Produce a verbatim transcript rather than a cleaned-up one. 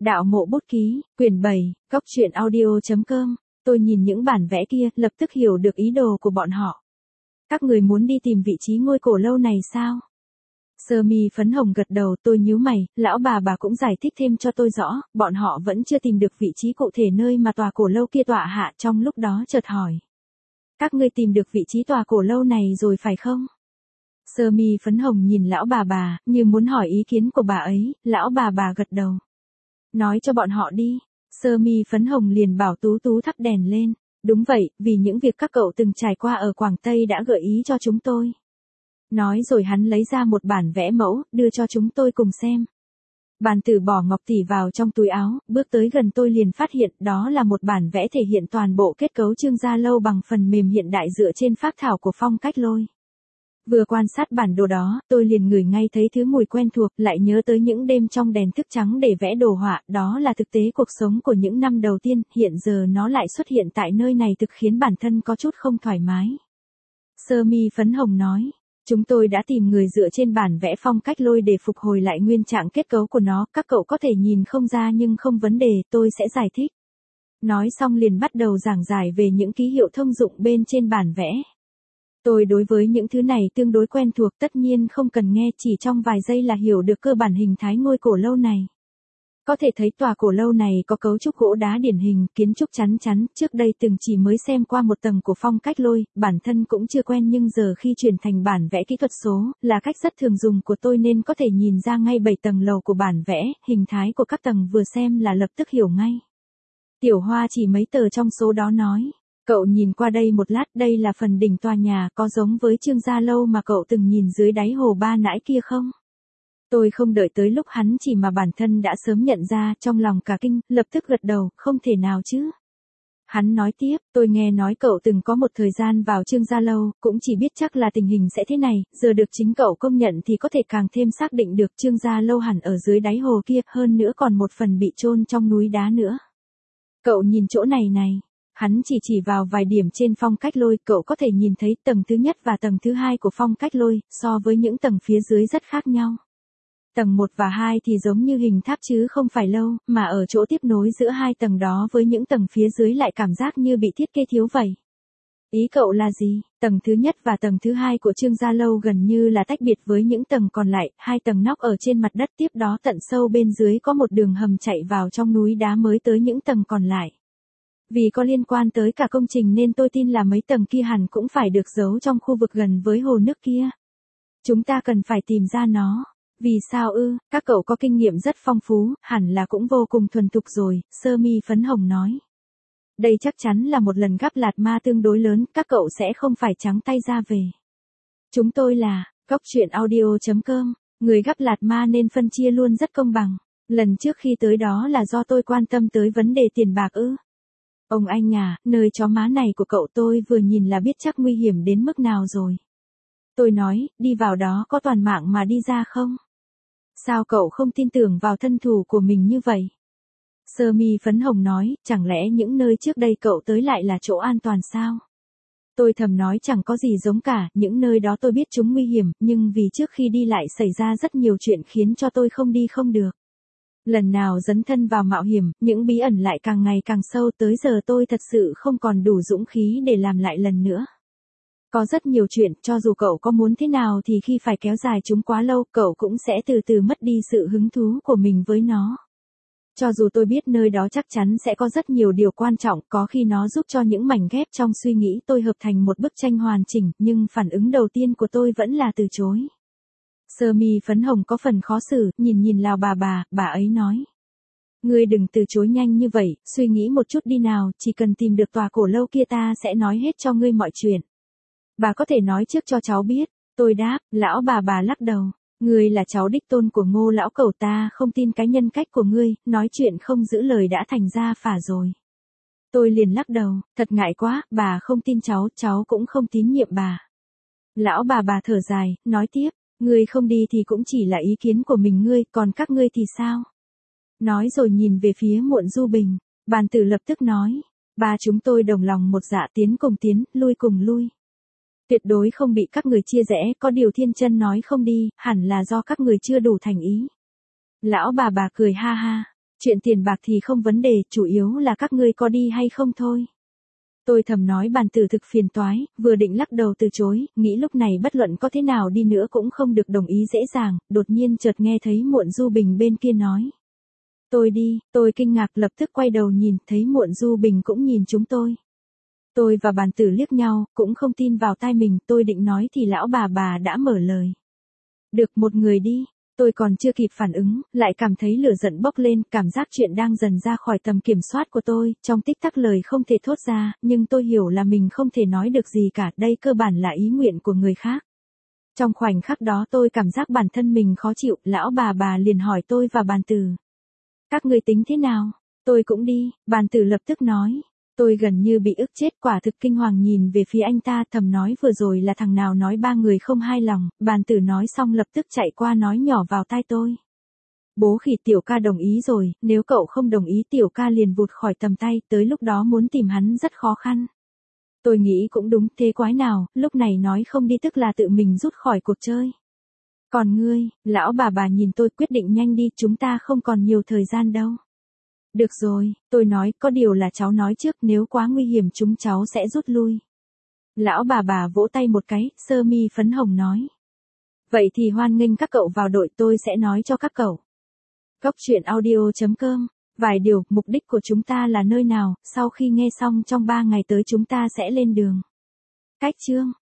Đạo Mộ Bút Ký, quyển bảy, góc truyện audio chấm com. Tôi nhìn những bản vẽ kia, lập tức hiểu được ý đồ của bọn họ. Các người muốn đi tìm vị trí ngôi cổ lâu này sao? Sơ mi phấn hồng gật đầu, tôi nhíu mày, lão bà bà cũng giải thích thêm cho tôi rõ, bọn họ vẫn chưa tìm được vị trí cụ thể nơi mà tòa cổ lâu kia tọa hạ, trong lúc đó chợt hỏi. Các ngươi tìm được vị trí tòa cổ lâu này rồi phải không? Sơ mi phấn hồng nhìn lão bà bà, như muốn hỏi ý kiến của bà ấy, lão bà bà gật đầu. Nói cho bọn họ đi. Sơ mi phấn hồng liền bảo Tú Tú thắp đèn lên. Đúng vậy, vì những việc các cậu từng trải qua ở Quảng Tây đã gợi ý cho chúng tôi. Nói rồi hắn lấy ra một bản vẽ mẫu, đưa cho chúng tôi cùng xem. Bàn tử bỏ ngọc tỷ vào trong túi áo, bước tới gần tôi liền phát hiện đó là một bản vẽ thể hiện toàn bộ kết cấu Trương Gia Lâu bằng phần mềm hiện đại dựa trên phác thảo của Phong Cách Lôi. Vừa quan sát bản đồ đó, tôi liền ngửi ngay thấy thứ mùi quen thuộc, lại nhớ tới những đêm trong đèn thức trắng để vẽ đồ họa, đó là thực tế cuộc sống của những năm đầu tiên, hiện giờ nó lại xuất hiện tại nơi này thực khiến bản thân có chút không thoải mái. Sơ mi phấn hồng nói, chúng tôi đã tìm người dựa trên bản vẽ Phong Cách Lôi để phục hồi lại nguyên trạng kết cấu của nó, các cậu có thể nhìn không ra nhưng không vấn đề, tôi sẽ giải thích. Nói xong liền bắt đầu giảng giải về những ký hiệu thông dụng bên trên bản vẽ. Tôi đối với những thứ này tương đối quen thuộc, tất nhiên không cần nghe, chỉ trong vài giây là hiểu được cơ bản hình thái ngôi cổ lâu này. Có thể thấy tòa cổ lâu này có cấu trúc gỗ đá điển hình, kiến trúc chắn chắn, trước đây từng chỉ mới xem qua một tầng của Phong Cách Lôi, bản thân cũng chưa quen nhưng giờ khi chuyển thành bản vẽ kỹ thuật số, là cách rất thường dùng của tôi nên có thể nhìn ra ngay bảy tầng lầu của bản vẽ, hình thái của các tầng vừa xem là lập tức hiểu ngay. Tiểu Hoa chỉ mấy tờ trong số đó nói. Cậu nhìn qua đây một lát, đây là phần đỉnh tòa nhà, có giống với Trương Gia Lâu mà cậu từng nhìn dưới đáy hồ ba nãi kia không? Tôi không đợi tới lúc hắn chỉ mà bản thân đã sớm nhận ra, trong lòng cả kinh, lập tức gật đầu, không thể nào chứ. Hắn nói tiếp, tôi nghe nói cậu từng có một thời gian vào Trương Gia Lâu, cũng chỉ biết chắc là tình hình sẽ thế này, giờ được chính cậu công nhận thì có thể càng thêm xác định được Trương Gia Lâu hẳn ở dưới đáy hồ kia, hơn nữa còn một phần bị chôn trong núi đá nữa. Cậu nhìn chỗ này này. Hắn chỉ chỉ vào vài điểm trên Phong Cách Lôi, cậu có thể nhìn thấy tầng thứ nhất và tầng thứ hai của Phong Cách Lôi, so với những tầng phía dưới rất khác nhau. Tầng một và hai thì giống như hình tháp chứ không phải lâu, mà ở chỗ tiếp nối giữa hai tầng đó với những tầng phía dưới lại cảm giác như bị thiết kế thiếu vậy. Ý cậu là gì? Tầng thứ nhất và tầng thứ hai của Trương Gia Lâu gần như là tách biệt với những tầng còn lại, hai tầng nóc ở trên mặt đất, tiếp đó tận sâu bên dưới có một đường hầm chạy vào trong núi đá mới tới những tầng còn lại. Vì có liên quan tới cả công trình nên tôi tin là mấy tầng kia hẳn cũng phải được giấu trong khu vực gần với hồ nước kia. Chúng ta cần phải tìm ra nó. Vì sao ư? Các cậu có kinh nghiệm rất phong phú, hẳn là cũng vô cùng thuần thục rồi, Sơ mi phấn hồng nói. Đây chắc chắn là một lần gắp lạt ma tương đối lớn, các cậu sẽ không phải trắng tay ra về. Chúng tôi là, góc truyện audio chấm com, người gắp lạt ma nên phân chia luôn rất công bằng. Lần trước khi tới đó là do tôi quan tâm tới vấn đề tiền bạc ư. Ông anh à, nơi chó má này của cậu tôi vừa nhìn là biết chắc nguy hiểm đến mức nào rồi. Tôi nói, đi vào đó có toàn mạng mà đi ra không? Sao cậu không tin tưởng vào thân thủ của mình như vậy? Sơ mi phấn hồng nói, chẳng lẽ những nơi trước đây cậu tới lại là chỗ an toàn sao? Tôi thầm nói chẳng có gì giống cả, những nơi đó tôi biết chúng nguy hiểm, nhưng vì trước khi đi lại xảy ra rất nhiều chuyện khiến cho tôi không đi không được. Lần nào dấn thân vào mạo hiểm, những bí ẩn lại càng ngày càng sâu, tới giờ tôi thật sự không còn đủ dũng khí để làm lại lần nữa. Có rất nhiều chuyện, cho dù cậu có muốn thế nào thì khi phải kéo dài chúng quá lâu, cậu cũng sẽ từ từ mất đi sự hứng thú của mình với nó. Cho dù tôi biết nơi đó chắc chắn sẽ có rất nhiều điều quan trọng, có khi nó giúp cho những mảnh ghép trong suy nghĩ tôi hợp thành một bức tranh hoàn chỉnh, nhưng phản ứng đầu tiên của tôi vẫn là từ chối. Sơ mi phấn hồng có phần khó xử, nhìn nhìn lão bà bà, bà ấy nói. Ngươi đừng từ chối nhanh như vậy, suy nghĩ một chút đi nào, chỉ cần tìm được tòa cổ lâu kia ta sẽ nói hết cho ngươi mọi chuyện. Bà có thể nói trước cho cháu biết, tôi đáp, lão bà bà lắc đầu. Ngươi là cháu đích tôn của Ngô lão cẩu, ta không tin cái nhân cách của ngươi, nói chuyện không giữ lời đã thành ra phả rồi. Tôi liền lắc đầu, thật ngại quá, bà không tin cháu, cháu cũng không tín nhiệm bà. Lão bà bà thở dài, nói tiếp. Ngươi không đi thì cũng chỉ là ý kiến của mình ngươi, còn các ngươi thì sao? Nói rồi nhìn về phía Muộn Du Bình, bàn tử lập tức nói, ba chúng tôi đồng lòng một dạ, tiến cùng tiến, lui cùng lui. Tuyệt đối không bị các người chia rẽ, có điều Thiên Chân nói không đi, hẳn là do các người chưa đủ thành ý. Lão bà bà cười ha ha, Chuyện tiền bạc thì không vấn đề, chủ yếu là các ngươi có đi hay không thôi. Tôi thầm nói bàn tử thực phiền toái, vừa định lắc đầu từ chối, nghĩ lúc này bất luận có thế nào đi nữa cũng không được đồng ý dễ dàng, đột nhiên chợt nghe thấy Muộn Du Bình bên kia nói. Tôi đi, tôi kinh ngạc lập tức quay đầu nhìn, thấy Muộn Du Bình cũng nhìn chúng tôi. Tôi và bàn tử liếc nhau, cũng không tin vào tai mình, tôi định nói thì lão bà bà đã mở lời. Được, một người đi. Tôi còn chưa kịp phản ứng, lại cảm thấy lửa giận bốc lên, cảm giác chuyện đang dần ra khỏi tầm kiểm soát của tôi, trong tích tắc lời không thể thốt ra, nhưng tôi hiểu là mình không thể nói được gì cả, đây cơ bản là ý nguyện của người khác. Trong khoảnh khắc đó tôi cảm giác bản thân mình khó chịu, lão bà bà liền hỏi tôi và bàn tử. Các ngươi tính thế nào? Tôi cũng đi, bàn tử lập tức nói. Tôi gần như bị ức chết, quả thực kinh hoàng nhìn về phía anh ta, thầm nói vừa rồi là thằng nào nói ba người không hai lòng, bàn tử nói xong lập tức chạy qua nói nhỏ vào tai tôi. Bố khỉ, tiểu ca đồng ý rồi, nếu cậu không đồng ý tiểu ca liền vụt khỏi tầm tay, tới lúc đó muốn tìm hắn rất khó khăn. Tôi nghĩ cũng đúng, thế quái nào, lúc này nói không đi tức là tự mình rút khỏi cuộc chơi. Còn ngươi, lão bà bà nhìn tôi, quyết định nhanh đi, chúng ta không còn nhiều thời gian đâu. Được rồi, tôi nói, có điều là cháu nói trước, nếu quá nguy hiểm chúng cháu sẽ rút lui. Lão bà bà vỗ tay một cái, sơ mi phấn hồng nói. Vậy thì hoan nghênh các cậu vào đội, tôi sẽ nói cho các cậu. Góc truyện audio chấm com, vài điều, mục đích của chúng ta là nơi nào, sau khi nghe xong trong ba ngày tới chúng ta sẽ lên đường. Cách chương.